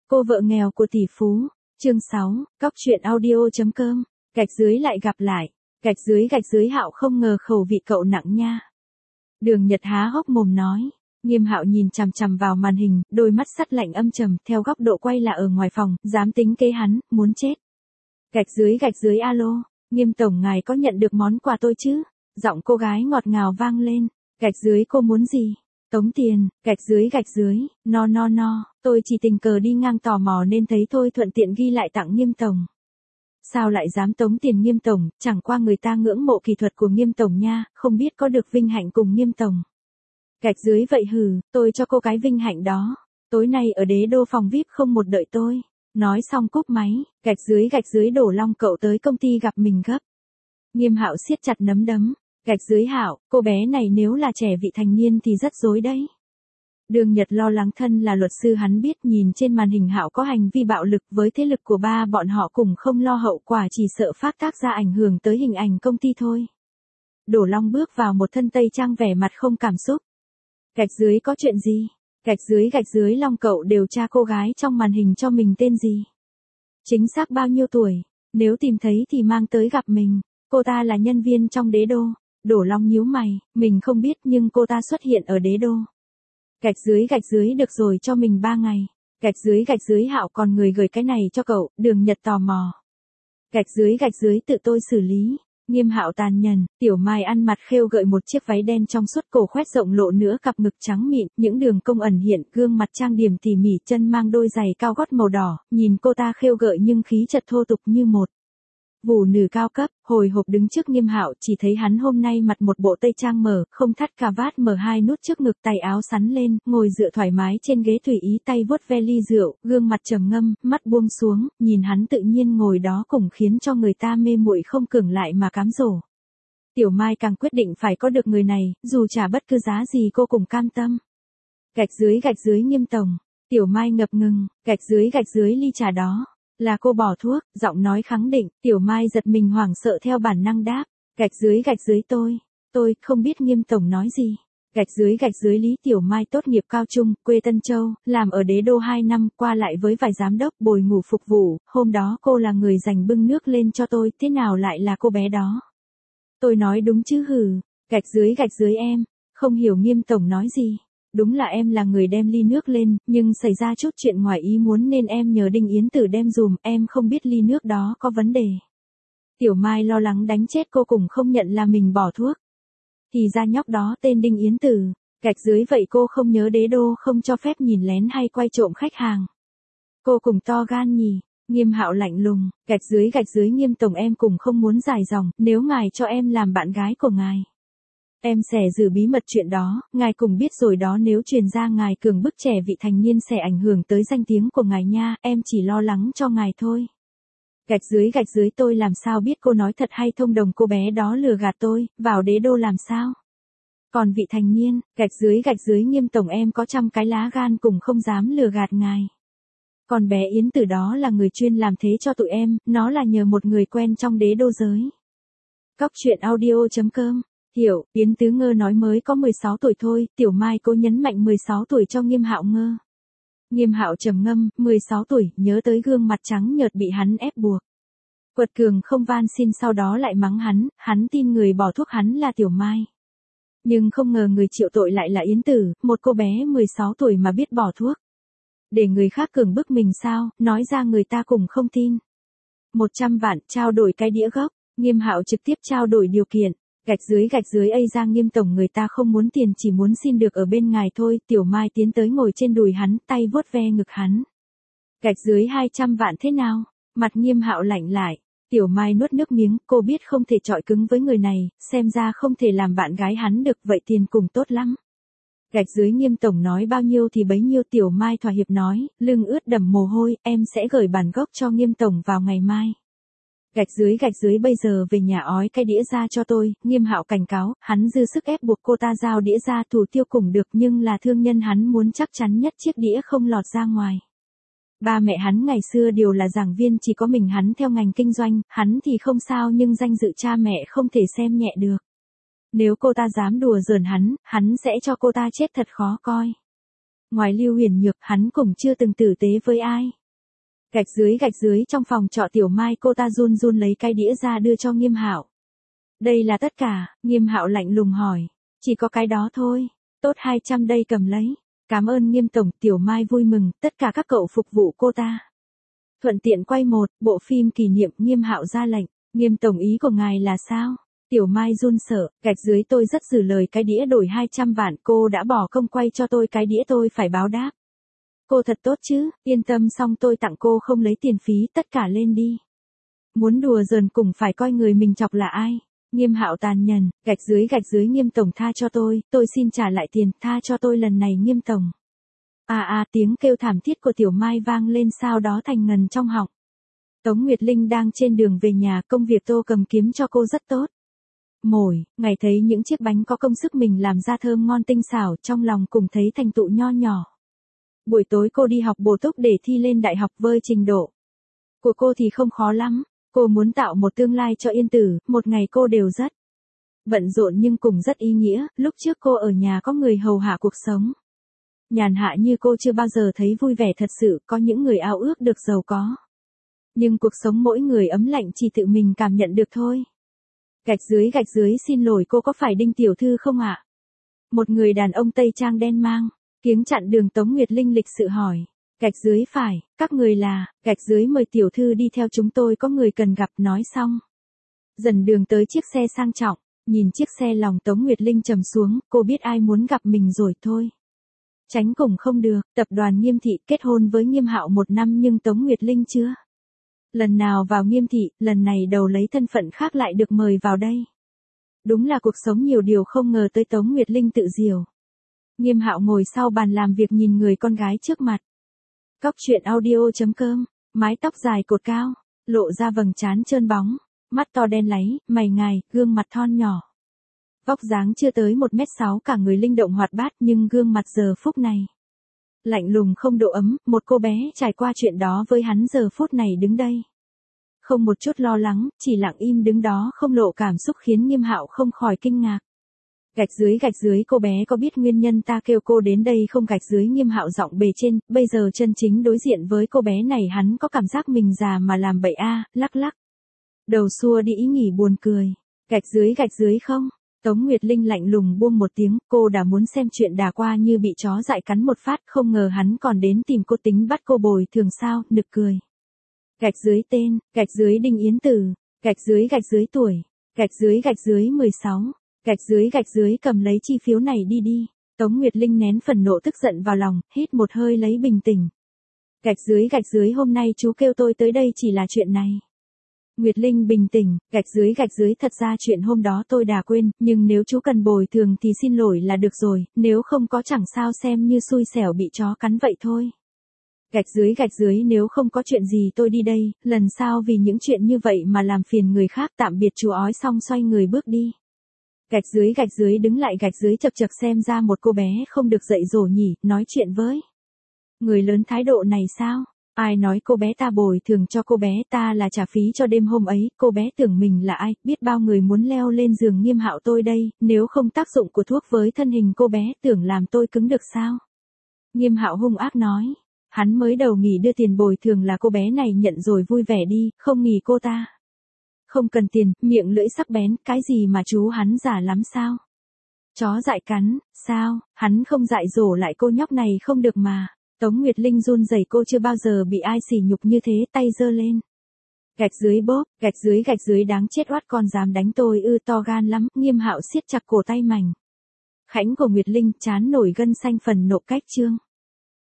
Cô vợ nghèo của tỷ phú. Chương 6, Cóc truyện audio.com. Gạch dưới lại gặp lại. Gạch dưới Hạo không ngờ khẩu vị cậu nặng nha. Đường Nhật há hốc mồm nói. Nghiêm Hạo nhìn chằm chằm vào màn hình, đôi mắt sắt lạnh âm trầm, theo góc độ quay là ở ngoài phòng, dám tính kế hắn, muốn chết. Gạch dưới alo, Nghiêm tổng ngài có nhận được món quà tôi chứ? Giọng cô gái ngọt ngào vang lên. Gạch dưới cô muốn gì? Tống tiền. Gạch dưới, no, tôi chỉ tình cờ đi ngang tò mò nên thấy thôi, thuận tiện ghi lại tặng Nghiêm tổng. Sao lại dám tống tiền Nghiêm tổng, chẳng qua người ta ngưỡng mộ kỹ thuật của Nghiêm tổng nha, không biết có được vinh hạnh cùng Nghiêm tổng. Gạch dưới vậy hừ, tôi cho cô cái vinh hạnh đó. Tối nay ở Đế Đô phòng VIP không một đợi tôi. Nói xong cúp máy. Gạch dưới Đổ Long cậu tới công ty gặp mình gấp. Nghiêm Hạo siết chặt nắm đấm. Gạch dưới Hạo, cô bé này nếu là trẻ vị thành niên thì rất rối đấy. Đường Nhật lo lắng, thân là luật sư hắn biết nhìn trên màn hình Hạo có hành vi bạo lực, với thế lực của ba bọn họ cùng không lo hậu quả, chỉ sợ phát tác ra ảnh hưởng tới hình ảnh công ty thôi. Đổ Long bước vào một thân tây trang vẻ mặt không cảm xúc. Gạch dưới có chuyện gì? Gạch dưới Long cậu điều tra cô gái trong màn hình cho mình tên gì? Chính xác bao nhiêu tuổi? Nếu tìm thấy thì mang tới gặp mình. Cô ta là nhân viên trong Đế Đô. Đổ Long nhíu mày, mình không biết nhưng cô ta xuất hiện ở Đế Đô. Gạch dưới được rồi, cho mình 3 ngày. Gạch dưới Hạo còn người gửi cái này cho cậu. Đường Nhật tò mò. Gạch dưới tự tôi xử lý. Nghiêm Hạo tàn nhẫn. Tiểu Mai ăn mặt khêu gợi một chiếc váy đen trong suốt, cổ khoét rộng lộ nửa cặp ngực trắng mịn, những đường cong ẩn hiện, gương mặt trang điểm tỉ mỉ, chân mang đôi giày cao gót màu đỏ, nhìn cô ta khêu gợi nhưng khí chất thô tục như một vũ nữ cao cấp. Hồi hộp đứng trước Nghiêm Hạo, chỉ thấy hắn hôm nay mặc một bộ tây trang mở, không thắt cà vạt, mở 2 nút trước ngực, tay áo sắn lên, ngồi dựa thoải mái trên ghế tùy ý, tay vuốt ve ly rượu, gương mặt trầm ngâm, mắt buông xuống, nhìn hắn tự nhiên ngồi đó cùng khiến cho người ta mê muội không cưỡng lại mà cám dỗ. Tiểu Mai càng quyết định phải có được người này, dù trả bất cứ giá gì cô cũng cam tâm. Gạch dưới Nghiêm tổng. Tiểu Mai ngập ngừng. Gạch dưới ly trà đó. Là cô bỏ thuốc, giọng nói khẳng định. Tiểu Mai giật mình hoảng sợ theo bản năng đáp. Gạch dưới tôi không biết Nghiêm tổng nói gì. Gạch dưới Lý Tiểu Mai tốt nghiệp cao trung, quê Tân Châu, làm ở Đế Đô 2 năm, qua lại với vài giám đốc, bồi ngủ phục vụ, hôm đó cô là người dành bưng nước lên cho tôi, thế nào lại là cô bé đó? Tôi nói đúng chứ hừ. Gạch dưới em, không hiểu Nghiêm tổng nói gì. Đúng là em là người đem ly nước lên, nhưng xảy ra chút chuyện ngoài ý muốn nên em nhờ Đinh Yến Tử đem dùm, em không biết ly nước đó có vấn đề. Tiểu Mai lo lắng đánh chết cô cùng không nhận là mình bỏ thuốc. Thì ra nhóc đó tên Đinh Yến Tử. Gạch dưới vậy cô không nhớ Đế Đô không cho phép nhìn lén hay quay trộm khách hàng. Cô cùng to gan nhỉ. Nghiêm Hạo lạnh lùng. Gạch dưới Nghiêm tổng, em cùng không muốn dài dòng, nếu ngài cho em làm bạn gái của ngài, em sẽ giữ bí mật chuyện đó, ngài cùng biết rồi đó, nếu truyền ra ngài cường bức trẻ vị thành niên sẽ ảnh hưởng tới danh tiếng của ngài nha, em chỉ lo lắng cho ngài thôi. Gạch dưới tôi làm sao biết cô nói thật hay thông đồng cô bé đó lừa gạt tôi, vào Đế Đô làm sao? Còn vị thành niên, gạch dưới Nghiêm tổng, em có trăm cái lá gan cùng không dám lừa gạt ngài. Còn bé Yến Tử đó là người chuyên làm thế cho tụi em, nó là nhờ một người quen trong Đế Đô giới. Cóc truyện audio.com. Hiểu, Yến Tứ Ngơ nói mới có 16 tuổi thôi. Tiểu Mai cô nhấn mạnh 16 tuổi cho Nghiêm Hạo ngơ. Nghiêm Hạo trầm ngâm, 16 tuổi, nhớ tới gương mặt trắng nhợt bị hắn ép buộc. Quật cường không van xin, sau đó lại mắng hắn tin người bỏ thuốc hắn là Tiểu Mai. Nhưng không ngờ người chịu tội lại là Yến Tử, một cô bé 16 tuổi mà biết bỏ thuốc. Để người khác cường bức mình sao, nói ra người ta cũng không tin. 100 vạn, trao đổi cái đĩa gốc. Nghiêm Hạo trực tiếp trao đổi điều kiện. Gạch dưới ây ra Nghiêm tổng, người ta không muốn tiền, chỉ muốn xin được ở bên ngài thôi. Tiểu Mai tiến tới ngồi trên đùi hắn, tay vuốt ve ngực hắn. Gạch dưới 200 vạn thế nào? Mặt Nghiêm Hạo lạnh lại. Tiểu Mai nuốt nước miếng, cô biết không thể chọi cứng với người này, xem ra không thể làm bạn gái hắn được, vậy tiền cùng tốt lắm. Gạch dưới Nghiêm tổng nói bao nhiêu thì bấy nhiêu. Tiểu Mai thỏa hiệp nói, lưng ướt đẫm mồ hôi, em sẽ gửi bản gốc cho Nghiêm tổng vào ngày mai. Gạch dưới bây giờ về nhà ói cái đĩa ra cho tôi. Nghiêm Hạo cảnh cáo, hắn dư sức ép buộc cô ta giao đĩa ra, thủ tiêu cùng được, nhưng là thương nhân, hắn muốn chắc chắn nhất chiếc đĩa không lọt ra ngoài. Ba mẹ hắn ngày xưa đều là giảng viên, chỉ có mình hắn theo ngành kinh doanh, hắn thì không sao, nhưng danh dự cha mẹ không thể xem nhẹ được. Nếu cô ta dám đùa giỡn hắn sẽ cho cô ta chết thật khó coi. Ngoài Lưu Huyền Nhược, hắn cũng chưa từng tử tế với ai. Gạch dưới trong phòng trọ Tiểu Mai cô ta run run lấy cái đĩa ra đưa cho Nghiêm Hạo. Đây là tất cả, Nghiêm Hạo lạnh lùng hỏi. Chỉ có cái đó thôi. Tốt 200 đây cầm lấy. Cảm ơn Nghiêm tổng, Tiểu Mai vui mừng, tất cả các cậu phục vụ cô ta. Thuận tiện quay một bộ phim kỷ niệm, Nghiêm Hạo ra lệnh. Nghiêm tổng ý của ngài là sao? Tiểu Mai run sợ, gạch dưới tôi rất giữ lời, cái đĩa đổi 200 vạn, cô đã bỏ công quay cho tôi cái đĩa, tôi phải báo đáp. Cô thật tốt chứ, yên tâm, xong tôi tặng cô không lấy tiền phí, tất cả lên đi. Muốn đùa giỡn cũng phải coi người mình chọc là ai. Nghiêm Hạo tàn nhẫn, gạch dưới Nghiêm tổng tha cho tôi xin trả lại tiền, tha cho tôi lần này Nghiêm tổng. Tiếng kêu thảm thiết của Tiểu Mai vang lên sau đó thành ngần trong họng. Tống Nguyệt Linh đang trên đường về nhà, công việc Tô Cầm kiếm cho cô rất tốt. Ngày thấy những chiếc bánh có công sức mình làm ra thơm ngon tinh xảo, trong lòng cũng thấy thành tựu nho nhỏ. Buổi tối cô đi học bổ túc để thi lên đại học, với trình độ của cô thì không khó lắm. Cô muốn tạo một tương lai cho Yên Tử, một ngày cô đều rất bận rộn nhưng cũng rất ý nghĩa. Lúc trước cô ở nhà có người hầu hạ, cuộc sống nhàn hạ như cô chưa bao giờ thấy vui vẻ thật sự. Có những người ao ước được giàu có, nhưng cuộc sống mỗi người ấm lạnh chỉ tự mình cảm nhận được thôi. Gạch dưới xin lỗi, cô có phải Đinh tiểu thư không ạ? Một người đàn ông tây trang đen mang kiếng chặn đường Tống Nguyệt Linh lịch sự hỏi. Gạch dưới phải, các người là, gạch dưới mời tiểu thư đi theo chúng tôi, có người cần gặp. Nói xong dần đường tới chiếc xe sang trọng, nhìn chiếc xe lòng Tống Nguyệt Linh trầm xuống, cô biết ai muốn gặp mình rồi thôi. Tránh cũng không được, tập đoàn Nghiêm thị kết hôn với Nghiêm Hạo 1 năm nhưng Tống Nguyệt Linh chưa lần nào vào Nghiêm thị, lần này đầu lấy thân phận khác lại được mời vào đây. Đúng là cuộc sống nhiều điều không ngờ tới, Tống Nguyệt Linh tự diều. Nghiêm Hạo ngồi sau bàn làm việc nhìn người con gái trước mặt. Cóc truyện audio.com, mái tóc dài cột cao, lộ ra vầng trán trơn bóng, mắt to đen láy, mày ngài, gương mặt thon nhỏ. Vóc dáng chưa tới 1m6, cả người linh động hoạt bát nhưng gương mặt giờ phút này lạnh lùng không độ ấm. Một cô bé trải qua chuyện đó với hắn giờ phút này đứng đây, không một chút lo lắng, chỉ lặng im đứng đó không lộ cảm xúc, khiến Nghiêm Hạo không khỏi kinh ngạc. Gạch dưới cô bé có biết nguyên nhân ta kêu cô đến đây không? Gạch dưới Nghiêm Hạo giọng bề trên, bây giờ chân chính đối diện với cô bé này hắn có cảm giác mình già mà làm bậy lắc đầu xua đi ý nghĩ buồn cười. Gạch dưới không? Tống Nguyệt Linh lạnh lùng buông một tiếng, cô đã muốn xem chuyện đà qua như bị chó dại cắn một phát, không ngờ hắn còn đến tìm cô tính bắt cô bồi thường sao, nực cười. Gạch dưới tên, gạch dưới Đinh Yến Tử, gạch dưới tuổi, gạch dưới 16, gạch dưới cầm lấy chi phiếu này đi. Tống Nguyệt Linh nén phần nộ tức giận vào lòng, hít một hơi lấy bình tĩnh. Gạch dưới hôm nay chú kêu tôi tới đây chỉ là chuyện này. Nguyệt Linh bình tĩnh, gạch dưới thật ra chuyện hôm đó tôi đã quên, nhưng nếu chú cần bồi thường thì xin lỗi là được rồi, nếu không có chẳng sao, xem như xui xẻo bị chó cắn vậy thôi. Gạch dưới nếu không có chuyện gì tôi đi đây, lần sau vì những chuyện như vậy mà làm phiền người khác. Tạm biệt chú ói xong xoay người bước đi. Gạch dưới đứng lại, gạch dưới chật xem ra một cô bé không được dạy dỗ nhỉ, nói chuyện với người lớn thái độ này sao? Ai nói cô bé ta bồi thường cho cô bé, ta là trả phí cho đêm hôm ấy, cô bé tưởng mình là ai, biết bao người muốn leo lên giường Nghiêm Hạo tôi đây, nếu không tác dụng của thuốc với thân hình cô bé, tưởng làm tôi cứng được sao? Nghiêm Hạo hung ác nói, hắn mới đầu nghỉ đưa tiền bồi thường là cô bé này nhận rồi vui vẻ đi, không nghỉ cô ta không cần tiền, miệng lưỡi sắc bén, cái gì mà chú hắn giả lắm sao? Chó dại cắn, sao, hắn không dạy dỗ lại cô nhóc này không được mà. Tống Nguyệt Linh run rẩy, cô chưa bao giờ bị ai sỉ nhục như thế, tay giơ lên. Gạch dưới bóp, gạch dưới đáng chết, oát con dám đánh tôi ư, to gan lắm. Nghiêm Hạo siết chặt cổ tay mảnh khảnh của Nguyệt Linh, trán nổi gân xanh, phần nộ cách trương.